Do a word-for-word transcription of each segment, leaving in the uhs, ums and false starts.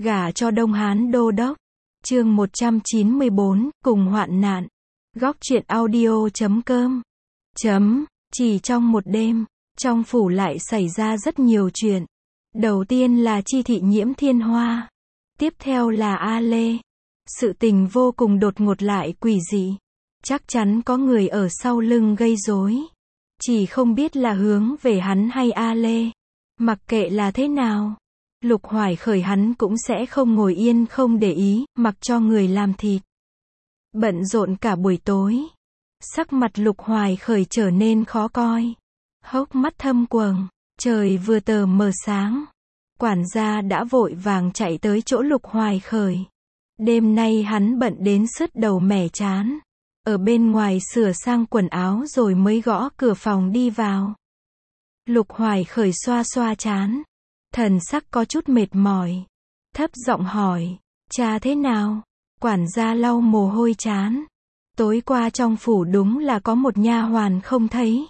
Gả cho Đông Hán Đô Đốc. Chương một trăm chín mươi bốn, cùng hoạn nạn. Góc truyện audio chấm com. Chấm, chỉ trong một đêm, trong phủ lại xảy ra rất nhiều chuyện. Đầu tiên là Chi thị nhiễm thiên hoa. Tiếp theo là A Lê. Sự tình vô cùng đột ngột lại quỷ dị. Chắc chắn có người ở sau lưng gây rối. Chỉ không biết là hướng về hắn hay A Lê. Mặc kệ là thế nào, Lục Hoài Khởi hắn cũng sẽ không ngồi yên không để ý, mặc cho người làm thịt. Bận rộn cả buổi tối. Sắc mặt Lục Hoài Khởi trở nên khó coi. Hốc mắt thâm quầng. Trời vừa tờ mờ sáng. Quản gia đã vội vàng chạy tới chỗ Lục Hoài Khởi. Đêm nay hắn bận đến sứt đầu mẻ chán. Ở bên ngoài sửa sang quần áo rồi mới gõ cửa phòng đi vào. Lục Hoài Khởi xoa xoa chán. Thần sắc có chút mệt mỏi. Thấp giọng hỏi, cha thế nào? Quản gia lau mồ hôi chán. Tối qua trong phủ đúng là có một nha hoàn không thấy.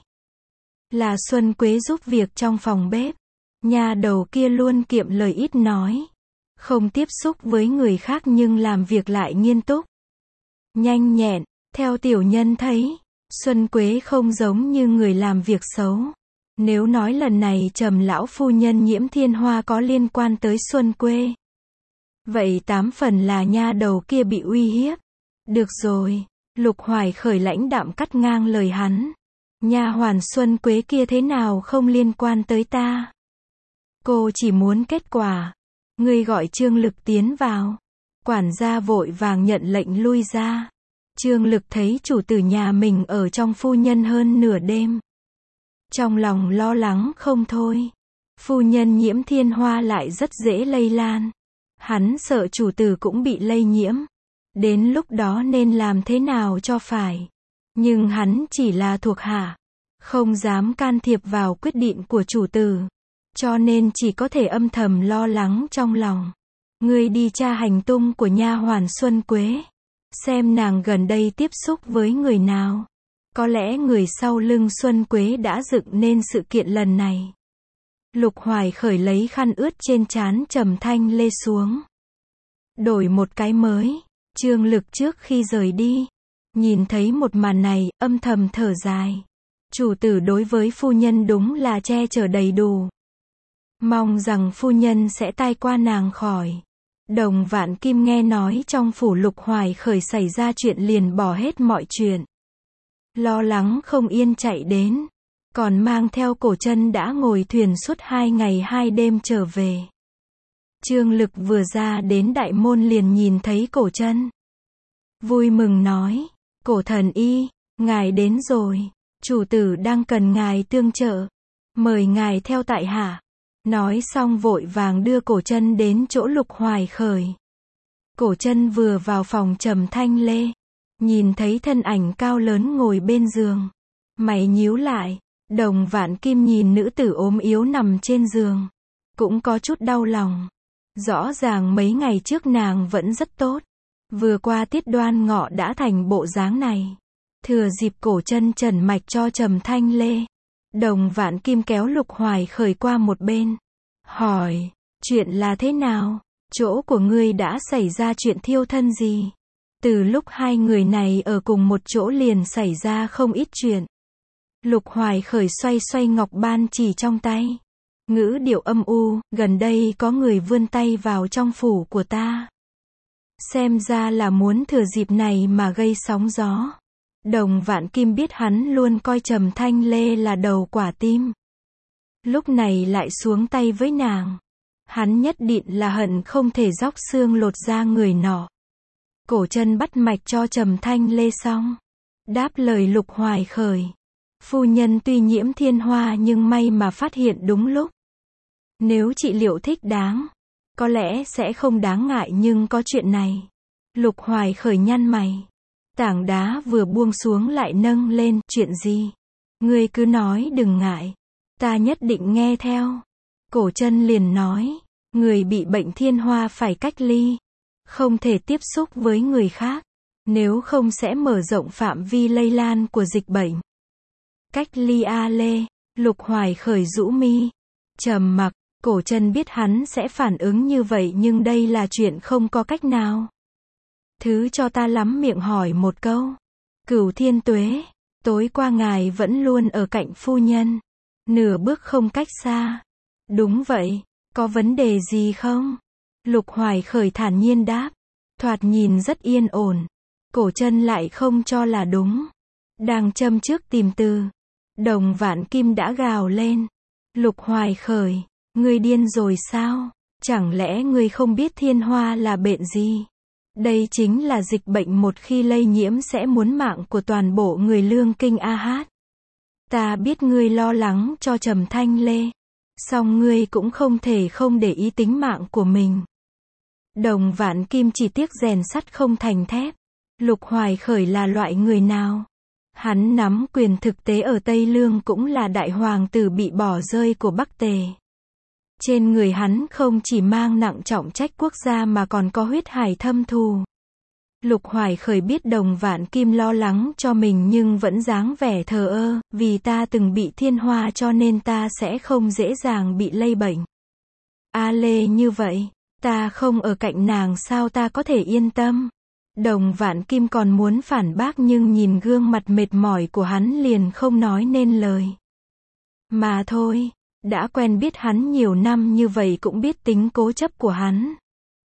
Là Xuân Quế giúp việc trong phòng bếp. Nha đầu kia luôn kiệm lời ít nói. Không tiếp xúc với người khác nhưng làm việc lại nghiêm túc. Nhanh nhẹn, theo tiểu nhân thấy, Xuân Quế không giống như người làm việc xấu. Nếu nói lần này Trầm lão phu nhân nhiễm thiên hoa có liên quan tới Xuân Quế, vậy tám phần là nha đầu kia bị uy hiếp. Được rồi, Lục Hoài Khởi lãnh đạm cắt ngang lời hắn. Nha hoàn Xuân Quế kia thế nào không liên quan tới ta? Cô chỉ muốn kết quả. Ngươi gọi Trương Lực tiến vào. Quản gia vội vàng nhận lệnh lui ra. Trương Lực thấy chủ tử nhà mình ở trong phu nhân hơn nửa đêm. Trong lòng lo lắng không thôi. Phu nhân nhiễm thiên hoa lại rất dễ lây lan. Hắn sợ chủ tử cũng bị lây nhiễm. Đến lúc đó nên làm thế nào cho phải. Nhưng hắn chỉ là thuộc hạ. Không dám can thiệp vào quyết định của chủ tử. Cho nên chỉ có thể âm thầm lo lắng trong lòng. Ngươi đi tra hành tung của nha hoàn Xuân Quế. Xem nàng gần đây tiếp xúc với người nào. Có lẽ người sau lưng Xuân Quế đã dựng nên sự kiện lần này. Lục Hoài Khởi lấy khăn ướt trên trán trầm thanh lê xuống. Đổi một cái mới. Trương Lực trước khi rời đi. Nhìn thấy một màn này, âm thầm thở dài. Chủ tử đối với phu nhân đúng là che chở đầy đủ. Mong rằng phu nhân sẽ tai qua nàng khỏi. Đồng Vạn Kim nghe nói trong phủ Lục Hoài Khởi xảy ra chuyện liền bỏ hết mọi chuyện. Lo lắng không yên chạy đến. Còn mang theo Cổ Chân đã ngồi thuyền suốt hai ngày hai đêm trở về. Trương Lực vừa ra đến đại môn liền nhìn thấy Cổ Chân. Vui mừng nói, Cổ thần y, ngài đến rồi. Chủ tử đang cần ngài tương trợ. Mời ngài theo tại hạ. Nói xong vội vàng đưa Cổ Chân đến chỗ Lục Hoài Khởi. Cổ Chân vừa vào phòng trầm thanh lê. Nhìn thấy thân ảnh cao lớn ngồi bên giường. Mày nhíu lại. Đồng Vạn Kim nhìn nữ tử ốm yếu nằm trên giường. Cũng có chút đau lòng. Rõ ràng mấy ngày trước nàng vẫn rất tốt. Vừa qua tiết đoan ngọ đã thành bộ dáng này. Thừa dịp Cổ Chân trần mạch cho trầm thanh lê. Đồng Vạn Kim kéo Lục Hoài Khởi qua một bên. Hỏi, chuyện là thế nào? Chỗ của ngươi đã xảy ra chuyện thiêu thân gì? Từ lúc hai người này ở cùng một chỗ liền xảy ra không ít chuyện. Lục Hoài Khởi xoay xoay ngọc ban chỉ trong tay. Ngữ điệu âm u, gần đây có người vươn tay vào trong phủ của ta. Xem ra là muốn thừa dịp này mà gây sóng gió. Đồng Vạn Kim biết hắn luôn coi Trầm Thanh Lê là đầu quả tim. Lúc này lại xuống tay với nàng. Hắn nhất định là hận không thể róc xương lột da người nọ. Cổ Chân bắt mạch cho Trầm Thanh Lê xong. Đáp lời Lục Hoài Khởi. Phu nhân tuy nhiễm thiên hoa nhưng may mà phát hiện đúng lúc. Nếu trị liệu thích đáng, có lẽ sẽ không đáng ngại nhưng có chuyện này. Lục Hoài Khởi nhăn mày. Tảng đá vừa buông xuống lại nâng lên, chuyện gì? Ngươi cứ nói đừng ngại. Ta nhất định nghe theo. Cổ Chân liền nói, người bị bệnh thiên hoa phải cách ly. Không thể tiếp xúc với người khác. Nếu không sẽ mở rộng phạm vi lây lan của dịch bệnh. Cách ly A Lê. Lục Hoài Khởi rũ mi. Trầm mặc. Cổ Chân biết hắn sẽ phản ứng như vậy nhưng đây là chuyện không có cách nào. Thứ cho ta lắm miệng hỏi một câu. Cửu Thiên Tuế, tối qua ngài vẫn luôn ở cạnh phu nhân. Nửa bước không cách xa. Đúng vậy, có vấn đề gì không? Lục Hoài Khởi thản nhiên đáp. Thoạt nhìn rất yên ổn. Cổ Chân lại không cho là đúng. Đang châm trước tìm từ. Đồng Vạn Kim đã gào lên. Lục Hoài Khởi, ngươi điên rồi sao? Chẳng lẽ ngươi không biết thiên hoa là bệnh gì? Đây chính là dịch bệnh một khi lây nhiễm sẽ muốn mạng của toàn bộ người Lương Kinh A Hát. Ta biết ngươi lo lắng cho Trầm Thanh Lê. Song ngươi cũng không thể không để ý tính mạng của mình. Đồng Vạn Kim chỉ tiếc rèn sắt không thành thép. Lục Hoài Khởi là loại người nào? Hắn nắm quyền thực tế ở Tây Lương cũng là đại hoàng tử bị bỏ rơi của Bắc Tề. Trên người hắn không chỉ mang nặng trọng trách quốc gia mà còn có huyết hải thâm thù. Lục Hoài Khởi biết Đồng Vạn Kim lo lắng cho mình nhưng vẫn dáng vẻ thờ ơ, vì ta từng bị thiên hoa cho nên ta sẽ không dễ dàng bị lây bệnh. A Lê như vậy, ta không ở cạnh nàng sao ta có thể yên tâm? Đồng Vạn Kim còn muốn phản bác nhưng nhìn gương mặt mệt mỏi của hắn liền không nói nên lời. Mà thôi, đã quen biết hắn nhiều năm như vậy cũng biết tính cố chấp của hắn.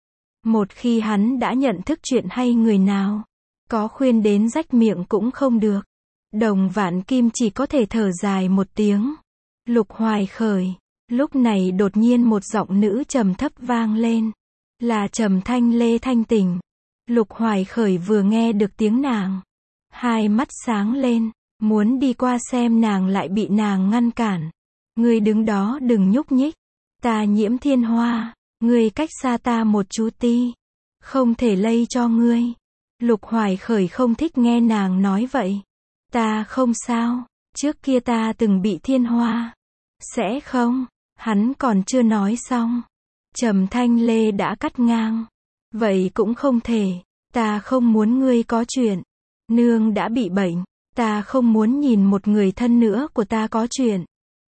Một khi hắn đã nhận thức chuyện hay người nào, có khuyên đến rách miệng cũng không được. Đồng Vạn Kim chỉ có thể thở dài một tiếng. Lục Hoài Khởi, lúc này đột nhiên một giọng nữ trầm thấp vang lên. Là Trầm Thanh Lê thanh tỉnh. Lục Hoài Khởi vừa nghe được tiếng nàng, hai mắt sáng lên, muốn đi qua xem nàng lại bị nàng ngăn cản. Ngươi đứng đó đừng nhúc nhích, ta nhiễm thiên hoa, ngươi cách xa ta một chút ti, không thể lây cho ngươi. Lục Hoài Khởi không thích nghe nàng nói vậy. Ta không sao, trước kia ta từng bị thiên hoa. Sẽ không, hắn còn chưa nói xong. Trầm Thanh Lê đã cắt ngang. Vậy cũng không thể, ta không muốn ngươi có chuyện. Nương đã bị bệnh, ta không muốn nhìn một người thân nữa của ta có chuyện.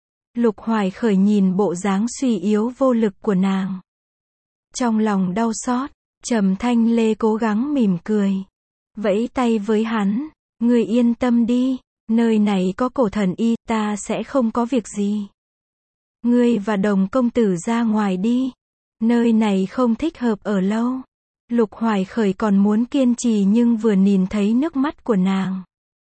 Lục Hoài Khởi nhìn bộ dáng suy yếu vô lực của nàng. Trong lòng đau xót, Trầm Thanh Lê cố gắng mỉm cười. Vẫy tay với hắn, ngươi yên tâm đi, nơi này có Cổ Thần Y, ta sẽ không có việc gì. Ngươi và Đồng công tử ra ngoài đi, nơi này không thích hợp ở lâu. Lục Hoài Khởi còn muốn kiên trì nhưng vừa nhìn thấy nước mắt của nàng,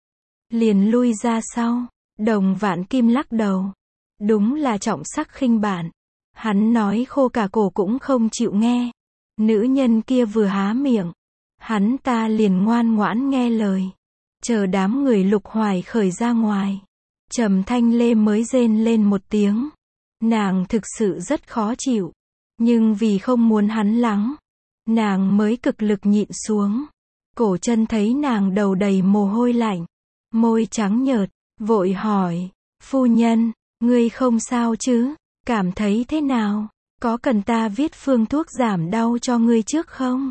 liền lui ra sau. Đồng Vạn Kim lắc đầu. Đúng là trọng sắc khinh bản. Hắn nói khô cả cổ cũng không chịu nghe. Nữ nhân kia vừa há miệng, hắn ta liền ngoan ngoãn nghe lời. Chờ đám người Lục Hoài Khởi ra ngoài, Trầm Thanh Lê mới rên lên một tiếng. Nàng thực sự rất khó chịu, nhưng vì không muốn hắn lắng, nàng mới cực lực nhịn xuống. Cổ Chân thấy nàng đầu đầy mồ hôi lạnh, môi trắng nhợt, vội hỏi, phu nhân, ngươi không sao chứ? Cảm thấy thế nào? Có cần ta viết phương thuốc giảm đau cho ngươi trước không?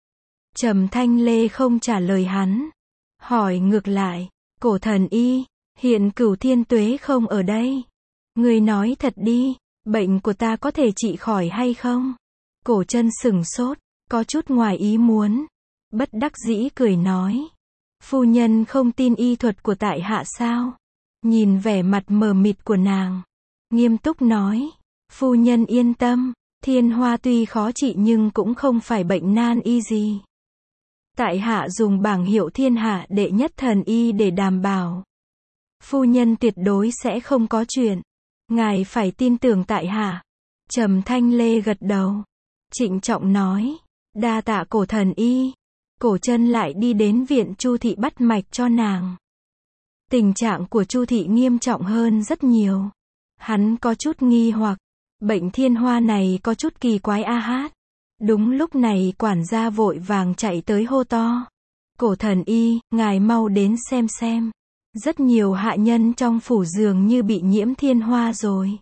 Trầm Thanh Lê không trả lời hắn, hỏi ngược lại, Cổ Thần Y, hiện Cửu Thiên Tuế không ở đây. Ngươi nói thật đi, bệnh của ta có thể trị khỏi hay không? Cổ Chân sửng sốt, có chút ngoài ý muốn, bất đắc dĩ cười nói, phu nhân không tin y thuật của tại hạ sao? Nhìn vẻ mặt mờ mịt của nàng, nghiêm túc nói, phu nhân yên tâm, thiên hoa tuy khó trị nhưng cũng không phải bệnh nan y gì. Tại hạ dùng bảng hiệu thiên hạ đệ nhất thần y để đảm bảo, phu nhân tuyệt đối sẽ không có chuyện. Ngài phải tin tưởng tại hạ. Trầm Thanh Lê gật đầu, trịnh trọng nói, đa tạ Cổ Thần Y. Cổ Chân lại đi đến viện Chu thị bắt mạch cho nàng. Tình trạng của Chu thị nghiêm trọng hơn rất nhiều. Hắn có chút nghi hoặc, bệnh thiên hoa này có chút kỳ quái a hát. Đúng lúc này quản gia vội vàng chạy tới hô to, Cổ Thần Y, ngài mau đến xem xem. Rất nhiều hạ nhân trong phủ dường như bị nhiễm thiên hoa rồi.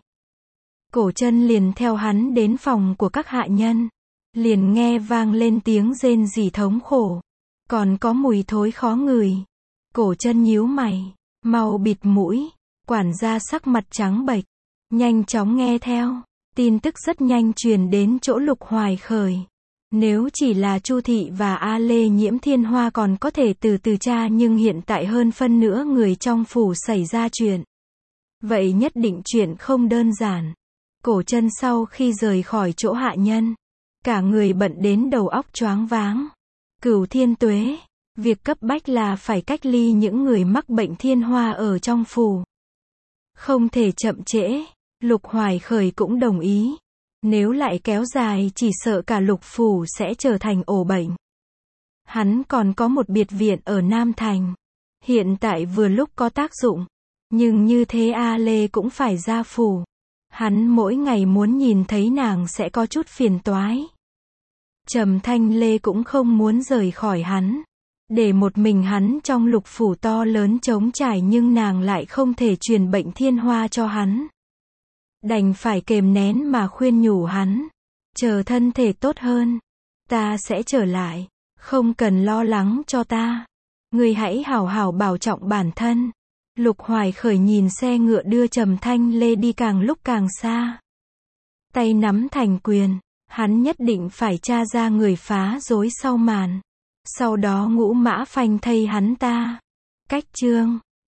Cổ Chân liền theo hắn đến phòng của các hạ nhân. Liền nghe vang lên tiếng rên rỉ thống khổ. Còn có mùi thối khó ngửi. Cổ Chân nhíu mày, mau bịt mũi. Quản gia sắc mặt trắng bệch, nhanh chóng nghe theo. Tin tức rất nhanh truyền đến chỗ Lục Hoài Khởi. Nếu chỉ là Chu Thị và A Lê nhiễm thiên hoa còn có thể từ từ tra, nhưng hiện tại hơn phân nửa người trong phủ xảy ra chuyện. Vậy nhất định chuyện không đơn giản. Cổ Chân sau khi rời khỏi chỗ hạ nhân, cả người bận đến đầu óc choáng váng. Cửu Thiên Tuế, việc cấp bách là phải cách ly những người mắc bệnh thiên hoa ở trong phủ. Không thể chậm trễ. Lục Hoài Khởi cũng đồng ý. Nếu lại kéo dài chỉ sợ cả Lục phủ sẽ trở thành ổ bệnh. Hắn còn có một biệt viện ở Nam Thành. Hiện tại vừa lúc có tác dụng. Nhưng như thế A Lê cũng phải ra phủ. Hắn mỗi ngày muốn nhìn thấy nàng sẽ có chút phiền toái. Trầm Thanh Lê cũng không muốn rời khỏi hắn. Để một mình hắn trong Lục phủ to lớn trống trải, nhưng nàng lại không thể truyền bệnh thiên hoa cho hắn. Đành phải kềm nén mà khuyên nhủ hắn. Chờ thân thể tốt hơn, ta sẽ trở lại. Không cần lo lắng cho ta. Ngươi hãy hảo hảo bảo trọng bản thân. Lục Hoài Khởi nhìn xe ngựa đưa Trầm Thanh Lê đi càng lúc càng xa. Tay nắm thành quyền. Hắn nhất định phải tra ra người phá rối sau màn. Sau đó ngũ mã phanh thây hắn ta. Cách chương